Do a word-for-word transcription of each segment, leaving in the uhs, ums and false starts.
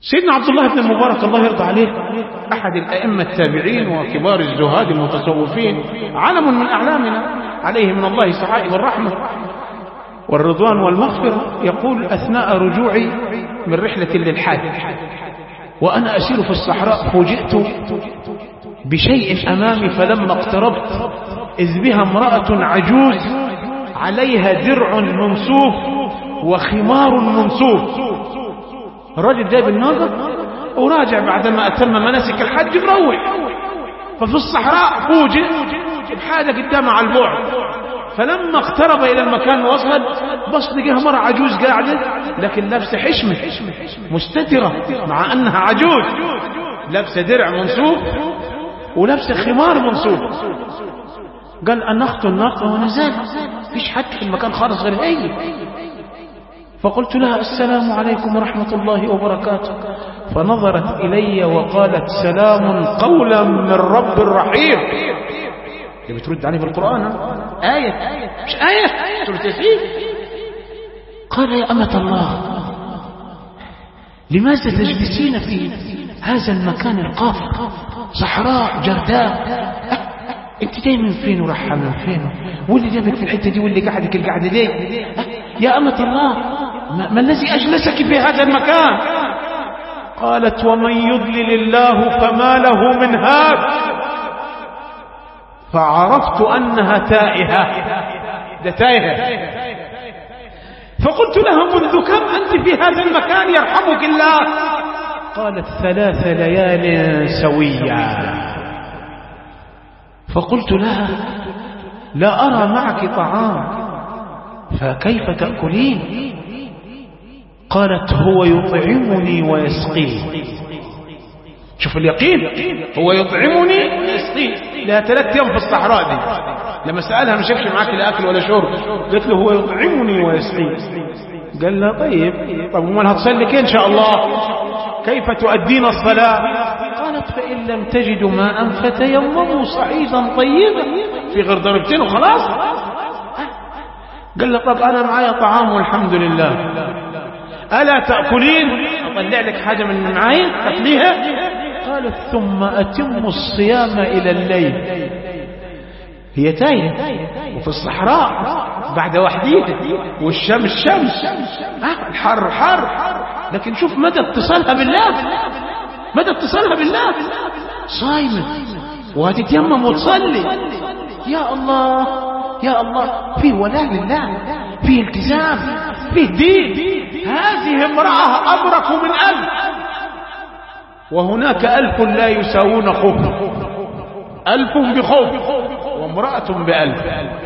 سيدنا عبد الله بن المبارك الله يرضى عليه أحد الأئمة التابعين وكبار الزهاد المتصوفين، علم من أعلامنا عليه من الله السعائب والرحمة والرضوان والمغفرة، يقول أثناء رجوعي من رحلة للحاج وأنا أسير في الصحراء فوجئت بشيء أمامي، فلما اقتربت إذ بها امرأة عجوز عليها درع منسوف وخمار منسوف. الرجل جايب الناقة وراجع بعدما أتم مناسك الحج مروح، ففي الصحراء فوجئ بحاجة قدامه على البعد، فلما اقترب إلى المكان وصل بص لقاها مرة عجوز قاعدة لكن لابسة حشمة مستترة مع أنها عجوز، لابسة درع منسوف ولابسة خمار منسوف. قال أنخت الناقة ونزل، فيش حد في المكان خالص غير هي. فقلت لها السلام عليكم ورحمة الله وبركاته، فنظرت إلي وقالت سلام قولا من رب رحيم. اللي بترد عليه بالقرآن آية مش آية سورة ياسين. قال يا أمة الله لماذا تجلسين في هذا المكان القافر صحراء جرداء؟ انت جاي من فين ورايحه من فين؟ واللي جابك في الحته دي واللي قعدك القعده دي؟ يا أمة الله ما, ما الذي أجلسك في هذا المكان؟ قالت ومن يضلل الله فما له من هاد. فعرفت أنها تائهة، ده تائهة. فقلت لها منذ كم أنت في هذا المكان يرحمك الله؟ قالت ثلاث ليال سويا. فقلت لها لا أرى معك طعام فكيف تأكلين؟ قالت هو يطعمني ويسقيني. شوف اليقين، هو يطعمني ويسقيني. لها ثلاث يوم في الصحراء دي، لما سألها ما شافش معاك لا أكل ولا شرب، قلت له هو يطعمني ويسقيني. قال لا طيب طب وما هتصلي إن شاء الله؟ كيف تؤدين الصلاة؟ قالت فإن لم تجدوا ماء فتيمموا صعيدا طيبا، في غير ضربتين وخلاص. قال له طب أنا معايا طعام والحمد لله، ألا تأكلين؟ أطلع لك حاجة من معايا تأكليها؟ قالت ثم أتم الصيام إلى الليل. هي تايه وفي الصحراء بعد وحديها والشمس شمس الحر حر، لكن شوف مدى اتصالها بالله، مدى اتصالها بالله. صايمة وهتتيمم وتصلي. يا الله يا الله، فيه ولاء لله، فيه التزام، فيه دين. هذه امرأة أبرك من ألف، وهناك ألف لا يساوون خوف، ألف بخوف وامرأة بألف.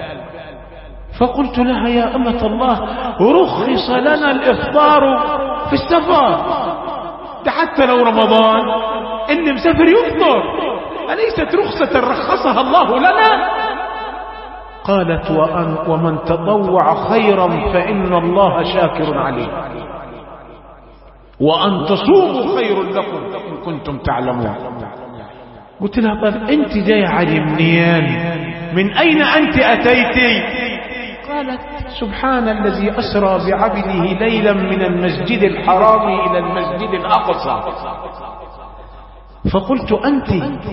فقلت لها يا أمة الله رخص لنا الإفطار في السفر، ده حتى لو رمضان إن مسافر يفطر، أليست رخصة رخصها الله لنا؟ قالت وأن ومن تطوع خيرا فإن الله شاكر عليه، وأن تصوموا خير لكم إن كنتم تعلمون. قلت لها طيب أنت جاية منين؟ من أين أنت أتيتي؟ قالت سبحان الذي أسرى بعبده ليلا من المسجد الحرام إلى المسجد الأقصى. فقلت أنت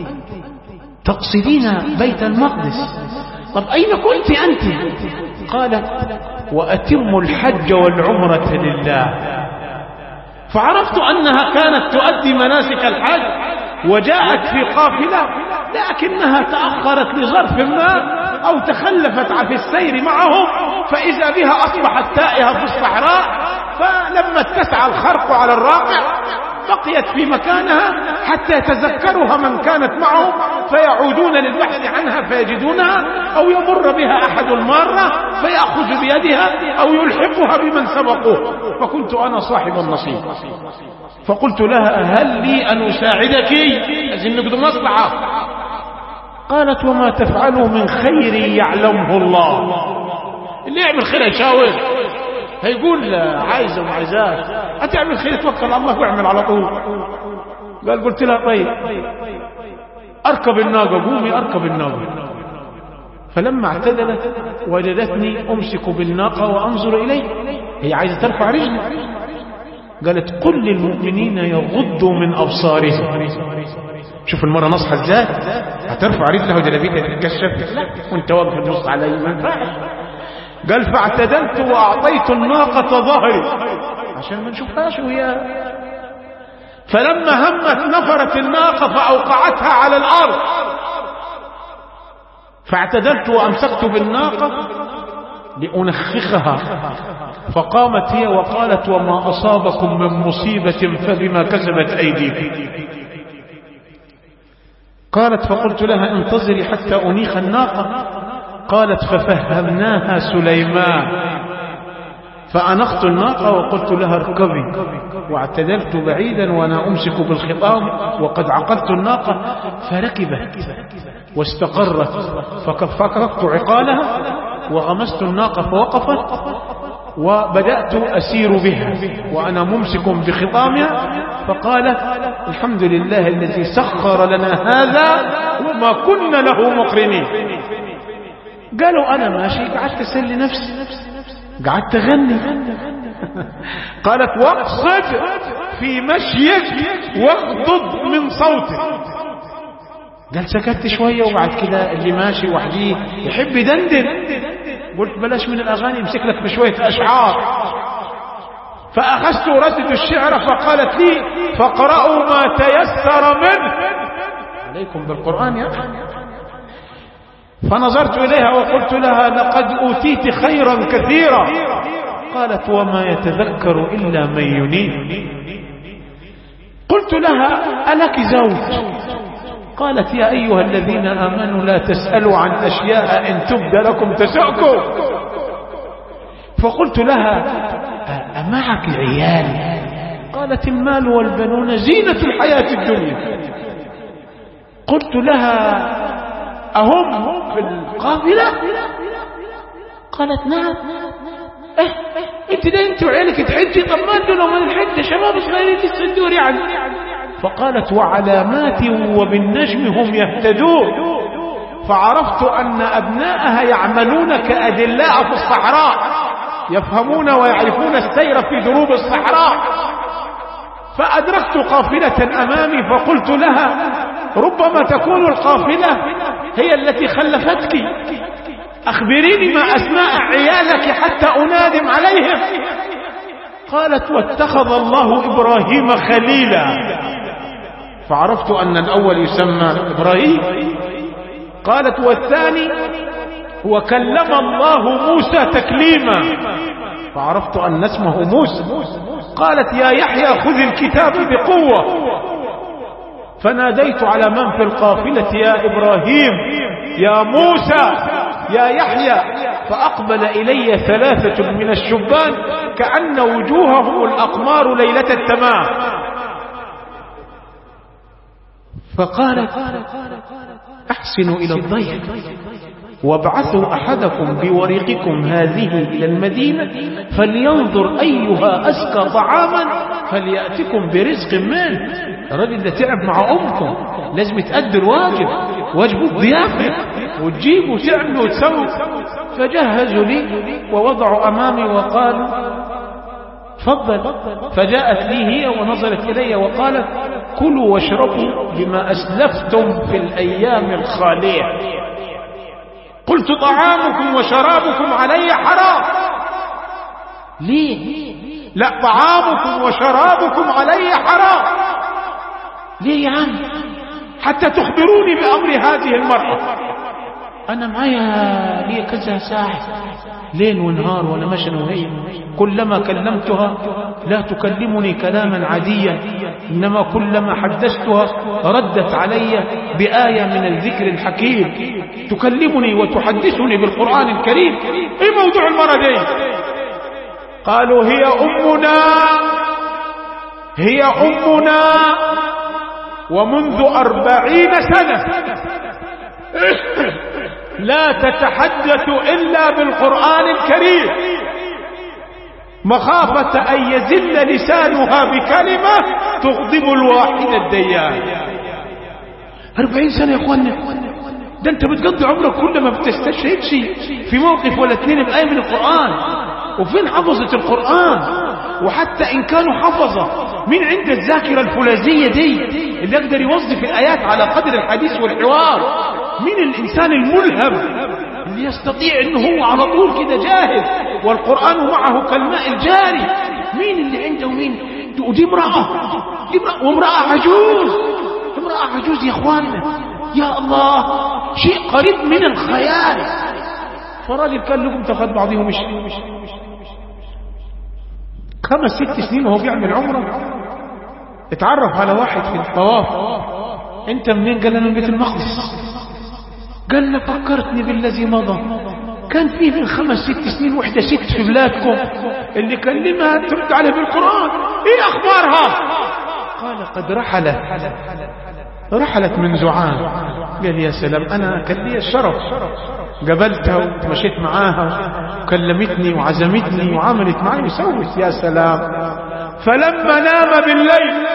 تقصدين بيت المقدس، طب أين كنت أنت؟ قالت وأتم الحج والعمرة لله. فعرفت أنها كانت تؤدي مناسك الحج وجاءت في قافلة، لكنها تأخرت لظرف ما أو تخلفت في السير معهم، فإذا بها أصبحت تائهة في الصحراء. فلما اتسع الخرق على الراقع بقيت في مكانها حتى يتذكرها من كانت معهم، فيعودون للبحث عنها فيجدونها، أو يمر بها أحد المارة فيأخذ بيدها أو يلحقها بمن سبقوه. فكنت أنا صاحب النصيب. فقلت لها هل لي أن أساعدك؟ أزن نقد مصلحة. قالت وما تفعلوا من خير يعلمه الله. اللي يعمل خير يشاور، هيقول عايزة ومعايزات، هتعمل خير توكل على الله واعمل على طول. قال قلت لها طيب أركب الناقة، قومي أركب الناقة. فلما اعتدلت وجدتني أمسك بالناقة وأنظر إليه، هي عايزة ترفع رجلي. قالت قل للمؤمنين يغضوا من أبصارهم. شوف المرة نصحى ازاي، هترفع رجلها وجلبيتها تتكشف؟ لا، وانت واقف تبص على ما. قال فاعتدلت وأعطيت الناقة ظهري عشان ما نشوفهاش وهي. فلما همت نفرت الناقة فأوقعتها على الأرض، فاعتدلت وأمسكت بالناقة لأنخخها، فقامت هي وقالت وما أصابكم من مصيبة فبما كسبت أيديكم. قالت فقلت لها انتظري حتى أنيخ الناقة. قالت ففهمناها سليمان، فأنخت الناقة وقلت لها اركبي، واعتدلت بعيدا وأنا أمسك بالخطام وقد عقدت الناقة، فركبت واستقرت، فكفكت عقالها وغمست الناقة فوقفت، وبدأت أسير بها وأنا ممسك بخطامها. فقالت الحمد لله الذي سخر لنا هذا وما كنا له مقرنين. قالوا أنا ماشي قعدت أسلي نفسي، قعدت أغني. قالت واقصد في مشيك واغضض من صوتك. قال سكت شوية وبعد كده اللي ماشي وحديه يحب يدندن، قلت بلاش من الأغاني، امسك لك بشوية أشعار. فأخذت ردد الشعر فقالت لي فقرأوا ما تيسر منه، عليكم بالقرآن يا أخي. فنظرت إليها وقلت لها لقد أوتيت خيرا كثيرا. قالت وما يتذكر إلا من ينيب. قلت لها ألك زوج؟ قالت يا أيها الذين آمنوا لا تسألوا عن أشياء إن تبد لكم تسؤكم. فقلت لها أمعك عيال؟ قالت المال والبنون زينة الحياة الدنيا. قلت لها أهم في القافلة؟ قالت نعم. اه انت ده انت وعيالك تحجي؟ طب ما انتوا لو ما نحج شباب صغيرين تسدور يعني. فقالت وعلامات وبالنجم هم يهتدون. فعرفت أن أبناءها يعملون كأدلاء في الصحراء، يفهمون ويعرفون السير في دروب الصحراء. فأدركت قافلة أمامي فقلت لها ربما تكون القافلة هي التي خلفتك، أخبريني ما أسماء عيالك حتى أنادم عليهم. قالت واتخذ الله إبراهيم خليلا. فعرفت أن الأول يسمى إبراهيم. قالت والثاني وكلم الله موسى تكليما. فعرفت أن اسمه موسى. قالت يا يحيى خذ الكتاب بقوة. فناديت على من في القافلة يا إبراهيم يا موسى يا يحيى. فأقبل إلي ثلاثة من الشبان كأن وجوههم الأقمار ليلة التمام. فقالت أحسنوا إلى الضيف وابعثوا أحدكم بورقكم هذه إلى المدينة فلينظر أيها أزكى طعاما فليأتكم برزق منه. الرجل ده تعب مع أمكم، لازم تأدي الواجب، واجب الضيافة، وتجيب وتعمل وتسوي. فجهزوا لي ووضعوا أمامي وقالوا تفضل. فجاءت لي هي ونظرت إلي وقالت كلوا واشربوا بما أسلفتم في الأيام الخالية. قلت طعامكم وشرابكم علي حرام. ليه؟ لا طعامكم وشرابكم علي حرام. ليه يا عم؟ حتى تخبروني بأمر هذه المرأة. أنا معايا لي كذا ساعة ليل ونهار وأنا مشن وهي، كلما كلمتها لا تكلمني كلاما عاديا، إنما كلما حدثتها ردت علي بآية من الذكر الحكيم، تكلمني وتحدثني بالقرآن الكريم. إيه موضوع المرة دي؟ قالوا هي أمنا هي أمنا ومنذ أربعين سنة لا تتحدث إلا بالقرآن الكريم مخافة أن يزل لسانها بكلمة تغضب الواحد الديان. أربعين سنة يا أخوانا، ده أنت بتقضي عمرك كل ما بتستشهدش في موقف ولا اثنين بآية من القرآن. وفين حفظة القرآن؟ وحتى إن كانوا حفظة من عند الذاكرة الفولاذية دي اللي يقدر يوظف الآيات على قدر الحديث والحوار، من الإنسان الملهم اللي يستطيع أنه هو على طول كده جاهز والقرآن معه كالماء الجاري، مين اللي عنده مين؟ ودي امرأة، دي امرأة وامرأة عجوز، امرأة عجوز يا اخواننا، يا الله، شيء قريب من الخيال. فراجل كان لكم تاخد بعضهم مش خمس ست سنين وهو بيعمل عمره، اتعرف على واحد في الطواف، انت منين؟ قال انا من بيت المقدس. قال له فكرتني بالذي مضى، كان فيه من خمس ست سنين وحده ست في بلادكم اللي كلمها ترد عليه بالقرآن، ايه اخبارها؟ قال قد رحلت رحلت منذ عام. قال يا سلام، انا كان لي الشرف، قابلتها ومشيت معاها وكلمتني وعزمتني وعملت معي وسوت، يا سلام. فلما نام بالليل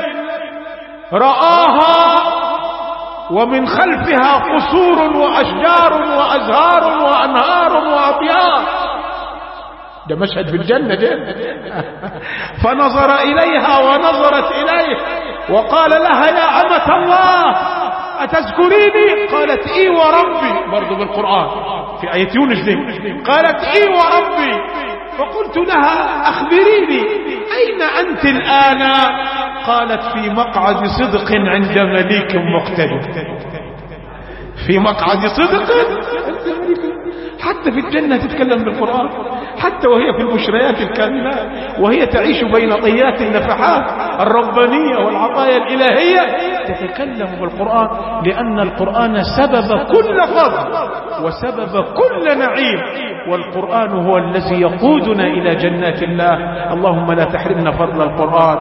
رآها ومن خلفها قصور وأشجار وأزهار وأنهار وأبيار، ده مشهد في الجنة ده. فنظر إليها ونظرت إليه وقال لها يا أمة الله أتذكريني؟ قالت إي وربي، برضو بالقرآن في آية يونس دي، قالت إي وربي. فقلت لها أخبريني أين أنت الآن؟ قالت في مقعد صدق عند مليك مقتدر. في مقعد صدق عند مليك، حتى في الجنة تتكلم بالقرآن، حتى وهي في البشريات الكاملات، وهي تعيش بين طيات النفحات الربانية والعطايا الإلهية، تتكلم بالقرآن، لأن القرآن سبب كل فضل وسبب كل نعيم، والقرآن هو الذي يقودنا إلى جنات الله. اللهم لا تحرمنا فضل القرآن.